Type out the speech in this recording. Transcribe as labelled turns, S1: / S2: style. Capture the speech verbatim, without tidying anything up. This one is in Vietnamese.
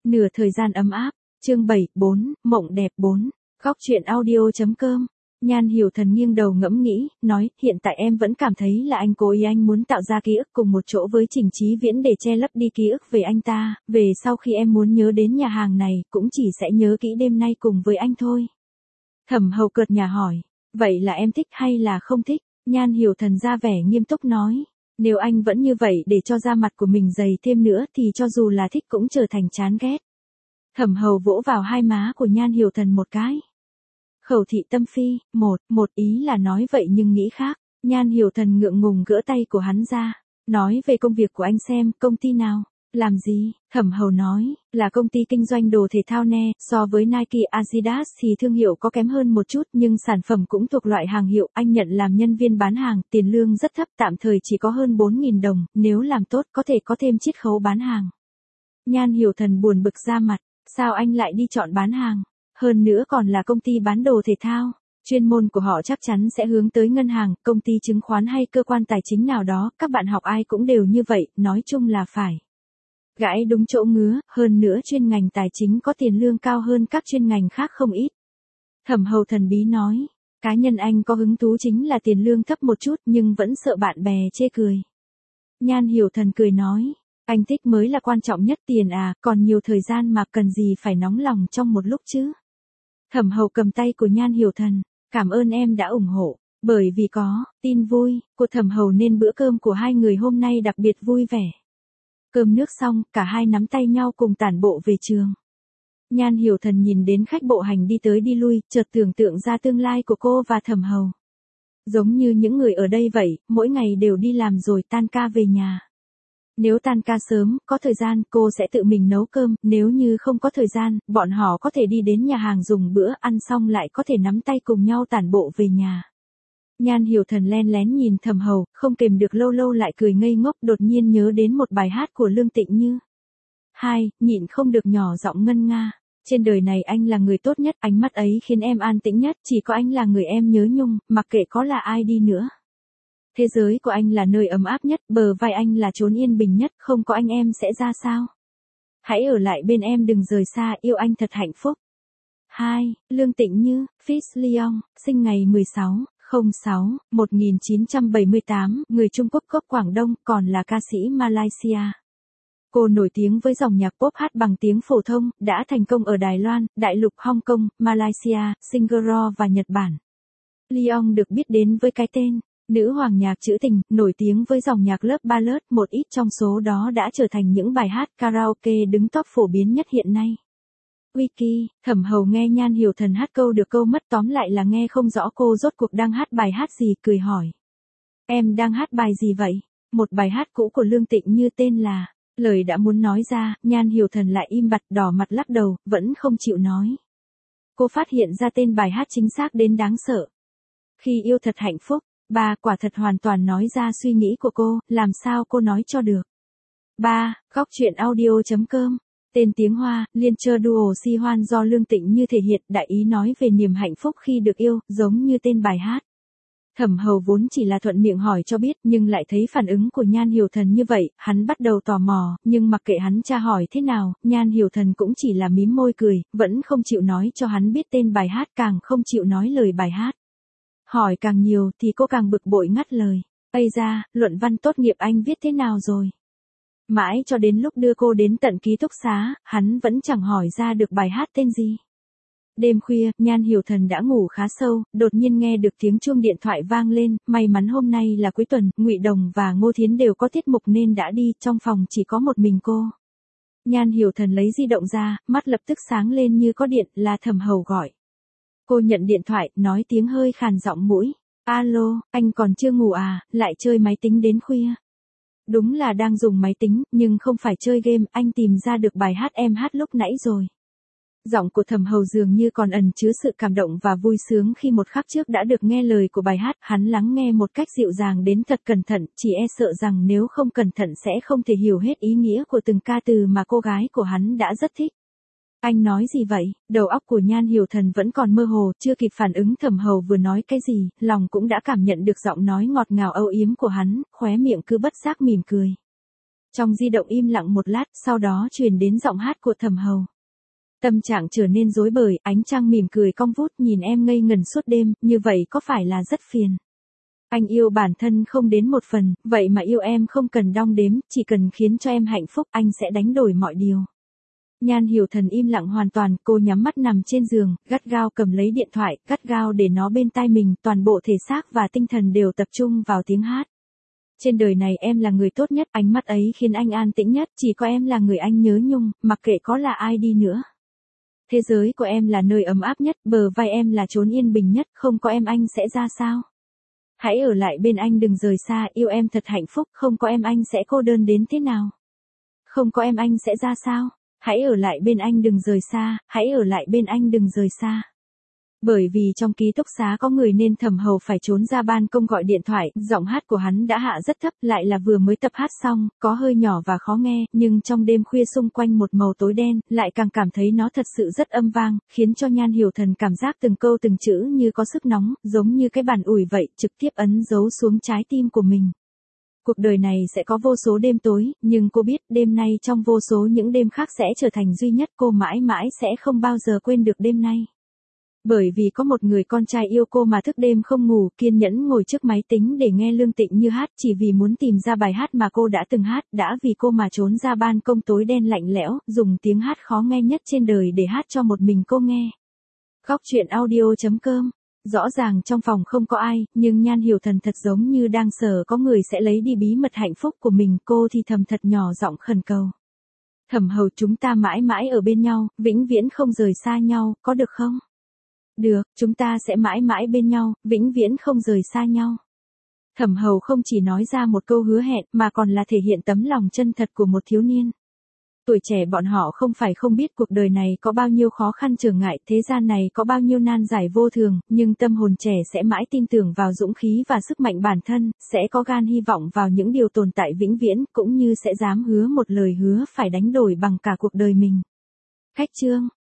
S1: Nửa thời gian ấm áp, chương bảy, bốn, mộng đẹp bốn, góc truyện audio.com. Nhan Hiểu Thần nghiêng đầu ngẫm nghĩ, nói, hiện tại em vẫn cảm thấy là anh cố ý anh muốn tạo ra ký ức cùng một chỗ với Trình Chí Viễn để che lấp đi ký ức về anh ta, về sau khi em muốn nhớ đến nhà hàng này, cũng chỉ sẽ nhớ kỹ đêm nay cùng với anh thôi. Thẩm Hầu cợt nhả hỏi, vậy là em thích hay là không thích? Nhan Hiểu Thần ra vẻ nghiêm túc nói, nếu anh vẫn như vậy để cho da mặt của mình dày thêm nữa thì cho dù là thích cũng trở thành chán ghét. Thẩm Hầu vỗ vào hai má của Nhan Hiểu Thần một cái. Khẩu thị tâm phi, một, một ý là nói vậy nhưng nghĩ khác. Nhan Hiểu Thần ngượng ngùng gỡ tay của hắn ra, nói về công việc của anh xem, công ty nào, làm gì? Thẩm Hầu nói, là công ty kinh doanh đồ thể thao nè, so với Nike, Adidas thì thương hiệu có kém hơn một chút nhưng sản phẩm cũng thuộc loại hàng hiệu, anh nhận làm nhân viên bán hàng, tiền lương rất thấp, tạm thời chỉ có hơn bốn nghìn đồng, nếu làm tốt có thể có thêm chiết khấu bán hàng. Nhan Hiểu Thần buồn bực ra mặt, sao anh lại đi chọn bán hàng? Hơn nữa còn là công ty bán đồ thể thao, chuyên môn của họ chắc chắn sẽ hướng tới ngân hàng, công ty chứng khoán hay cơ quan tài chính nào đó, các bạn học ai cũng đều như vậy, nói chung là phải gãi đúng chỗ ngứa, hơn nữa chuyên ngành tài chính có tiền lương cao hơn các chuyên ngành khác không ít. Thẩm Hầu thần bí nói, cá nhân anh có hứng thú chính là tiền lương thấp một chút nhưng vẫn sợ bạn bè chê cười. Nhan Hiểu Thần cười nói, anh thích mới là quan trọng nhất, tiền à, còn nhiều thời gian mà cần gì phải nóng lòng trong một lúc chứ. Thẩm Hầu cầm tay của Nhan Hiểu Thần, cảm ơn em đã ủng hộ, bởi vì có tin vui của Thẩm Hầu nên bữa cơm của hai người hôm nay đặc biệt vui vẻ. Cơm nước xong, cả hai nắm tay nhau cùng tản bộ về trường. Nhan Hiểu Thần nhìn đến khách bộ hành đi tới đi lui, chợt tưởng tượng ra tương lai của cô và Thẩm Hầu. Giống như những người ở đây vậy, mỗi ngày đều đi làm rồi tan ca về nhà. Nếu tan ca sớm, có thời gian, cô sẽ tự mình nấu cơm, nếu như không có thời gian, bọn họ có thể đi đến nhà hàng dùng bữa, ăn xong lại có thể nắm tay cùng nhau tản bộ về nhà. Nhan Hiểu Thần len lén nhìn Thẩm Hầu, không kềm được lâu lâu lại cười ngây ngốc, đột nhiên nhớ đến một bài hát của Lương Tịnh Như. Hai, nhịn không được nhỏ giọng ngân nga. Trên đời này anh là người tốt nhất, ánh mắt ấy khiến em an tĩnh nhất, chỉ có anh là người em nhớ nhung, mặc kệ có là ai đi nữa. Thế giới của anh là nơi ấm áp nhất, bờ vai anh là chốn yên bình nhất, không có anh em sẽ ra sao? Hãy ở lại bên em đừng rời xa, yêu anh thật hạnh phúc. Hai, Lương Tịnh Như, Fis Lyon, sinh ngày mười sáu không sáu một nghìn chín trăm bảy mươi tám, người Trung Quốc gốc Quảng Đông, còn là ca sĩ Malaysia. Cô nổi tiếng với dòng nhạc pop hát bằng tiếng phổ thông, đã thành công ở Đài Loan, Đại lục Hong Kong, Malaysia, Singapore và Nhật Bản. Lyon được biết đến với cái tên nữ hoàng nhạc trữ tình, nổi tiếng với dòng nhạc lớp ballad, một ít trong số đó đã trở thành những bài hát karaoke đứng top phổ biến nhất hiện nay. Wiki, Thẩm Hầu nghe Nhan Hiểu Thần hát câu được câu mất, tóm lại là nghe không rõ cô rốt cuộc đang hát bài hát gì, cười hỏi. Em đang hát bài gì vậy? Một bài hát cũ của Lương Tịnh Như tên là, lời đã muốn nói ra, Nhan Hiểu Thần lại im bặt đỏ mặt lắc đầu, vẫn không chịu nói. Cô phát hiện ra tên bài hát chính xác đến đáng sợ. Khi yêu thật hạnh phúc, ba, quả thật hoàn toàn nói ra suy nghĩ của cô, làm sao cô nói cho được. Ba, góc truyện audio.com. Tên tiếng Hoa, Liên Chơ Duo Si Hoan do Lương Tịnh Như thể hiện, đại ý nói về niềm hạnh phúc khi được yêu, giống như tên bài hát. Thẩm Hầu vốn chỉ là thuận miệng hỏi cho biết, nhưng lại thấy phản ứng của Nhan Hiểu Thần như vậy, hắn bắt đầu tò mò, nhưng mặc kệ hắn tra hỏi thế nào, Nhan Hiểu Thần cũng chỉ là mím môi cười, vẫn không chịu nói cho hắn biết tên bài hát, càng không chịu nói lời bài hát. Hỏi càng nhiều thì cô càng bực bội ngắt lời. Ây da, luận văn tốt nghiệp anh viết thế nào rồi? Mãi cho đến lúc đưa cô đến tận ký túc xá, hắn vẫn chẳng hỏi ra được bài hát tên gì. Đêm khuya, Nhan Hiểu Thần đã ngủ khá sâu, đột nhiên nghe được tiếng chuông điện thoại vang lên, may mắn hôm nay là cuối tuần, Ngụy Đồng và Ngô Thiến đều có tiết mục nên đã đi, trong phòng chỉ có một mình cô. Nhan Hiểu Thần lấy di động ra, mắt lập tức sáng lên như có điện, là Thẩm Hầu gọi. Cô nhận điện thoại, nói tiếng hơi khàn giọng mũi. Alo, anh còn chưa ngủ à, lại chơi máy tính đến khuya. Đúng là đang dùng máy tính, nhưng không phải chơi game, anh tìm ra được bài hát em hát lúc nãy rồi. Giọng của Thẩm Hầu dường như còn ẩn chứa sự cảm động và vui sướng khi một khắc trước đã được nghe lời của bài hát, hắn lắng nghe một cách dịu dàng đến thật cẩn thận, chỉ e sợ rằng nếu không cẩn thận sẽ không thể hiểu hết ý nghĩa của từng ca từ mà cô gái của hắn đã rất thích. Anh nói gì vậy? Đầu óc của Nhan Hiểu Thần vẫn còn mơ hồ, chưa kịp phản ứng Thẩm Hầu vừa nói cái gì, lòng cũng đã cảm nhận được giọng nói ngọt ngào âu yếm của hắn, khóe miệng cứ bất giác mỉm cười. Trong di động im lặng một lát, sau đó truyền đến giọng hát của Thẩm Hầu. Tâm trạng trở nên rối bời, ánh trăng mỉm cười cong vút nhìn em ngây ngần suốt đêm, như vậy có phải là rất phiền? Anh yêu bản thân không đến một phần, vậy mà yêu em không cần đong đếm, chỉ cần khiến cho em hạnh phúc, anh sẽ đánh đổi mọi điều. Nhan Hiểu Thần im lặng hoàn toàn, cô nhắm mắt nằm trên giường, gắt gao cầm lấy điện thoại, gắt gao để nó bên tai mình, toàn bộ thể xác và tinh thần đều tập trung vào tiếng hát. Trên đời này em là người tốt nhất, ánh mắt ấy khiến anh an tĩnh nhất, chỉ có em là người anh nhớ nhung, mặc kệ có là ai đi nữa. Thế giới của em là nơi ấm áp nhất, bờ vai em là chốn yên bình nhất, không có em anh sẽ ra sao? Hãy ở lại bên anh đừng rời xa, yêu em thật hạnh phúc, không có em anh sẽ cô đơn đến thế nào? Không có em anh sẽ ra sao? Hãy ở lại bên anh đừng rời xa, hãy ở lại bên anh đừng rời xa. Bởi vì trong ký túc xá có người nên Thẩm Hầu phải trốn ra ban công gọi điện thoại, giọng hát của hắn đã hạ rất thấp, lại là vừa mới tập hát xong, có hơi nhỏ và khó nghe, nhưng trong đêm khuya xung quanh một màu tối đen, lại càng cảm thấy nó thật sự rất âm vang, khiến cho Nhan Hiểu Thần cảm giác từng câu từng chữ như có sức nóng, giống như cái bàn ủi vậy, trực tiếp ấn dấu xuống trái tim của mình. Cuộc đời này sẽ có vô số đêm tối, nhưng cô biết đêm nay trong vô số những đêm khác sẽ trở thành duy nhất, cô mãi mãi sẽ không bao giờ quên được đêm nay. Bởi vì có một người con trai yêu cô mà thức đêm không ngủ, kiên nhẫn ngồi trước máy tính để nghe Lương Tịnh Như hát, chỉ vì muốn tìm ra bài hát mà cô đã từng hát, đã vì cô mà trốn ra ban công tối đen lạnh lẽo, dùng tiếng hát khó nghe nhất trên đời để hát cho một mình cô nghe. Góc truyện audio chấm com. Rõ ràng trong phòng không có ai, nhưng Nhan Hiểu Thần thật giống như đang sợ có người sẽ lấy đi bí mật hạnh phúc của mình, cô thì thầm thật nhỏ giọng khẩn cầu. Thẩm Hầu, chúng ta mãi mãi ở bên nhau, vĩnh viễn không rời xa nhau, có được không? Được, chúng ta sẽ mãi mãi bên nhau, vĩnh viễn không rời xa nhau. Thẩm Hầu không chỉ nói ra một câu hứa hẹn, mà còn là thể hiện tấm lòng chân thật của một thiếu niên. Tuổi trẻ bọn họ không phải không biết cuộc đời này có bao nhiêu khó khăn trở ngại, thế gian này có bao nhiêu nan giải vô thường, nhưng tâm hồn trẻ sẽ mãi tin tưởng vào dũng khí và sức mạnh bản thân, sẽ có gan hy vọng vào những điều tồn tại vĩnh viễn, cũng như sẽ dám hứa một lời hứa phải đánh đổi bằng cả cuộc đời mình. Khách chương